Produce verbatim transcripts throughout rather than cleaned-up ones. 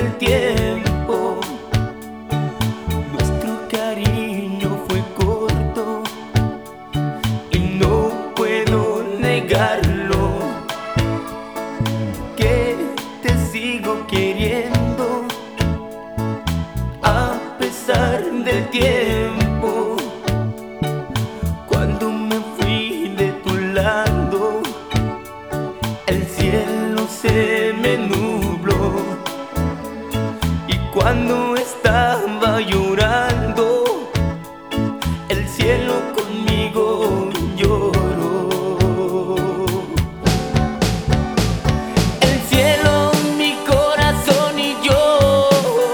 del tiempo. Nuestro cariño fue corto y no puedo negarlo, que te sigo queriendo a pesar del tiempo. Cuando me fui de tu lado, el cielo se me nubló, y cuando estaba llorando, el cielo conmigo lloró. El cielo, mi corazón y yo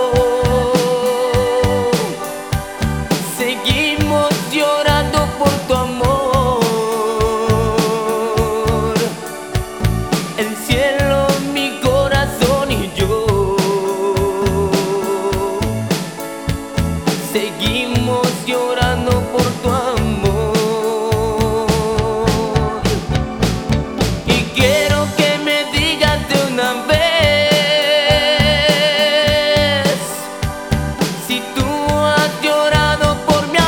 seguimos llorando por tu amor. El cielo, mi corazón y yo seguimos llorando por tu amor. Y quiero que me digas de una vez si tú has llorado por mi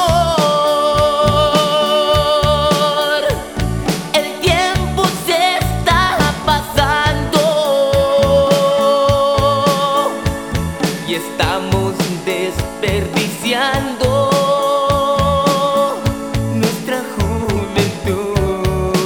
amor. El tiempo se está pasando y estamos desperdiciando nuestra juventud.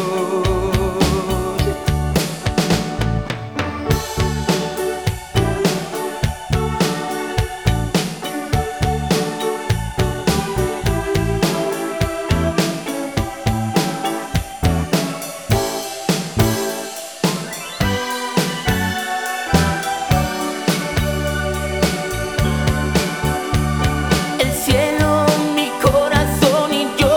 El cielo, mi corazón y yo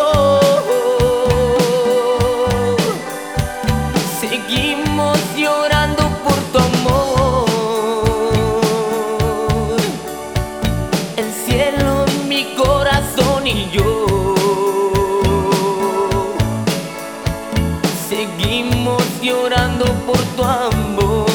seguimos llorando por tu amor. El cielo, mi corazón y yo seguimos llorando por tu amor.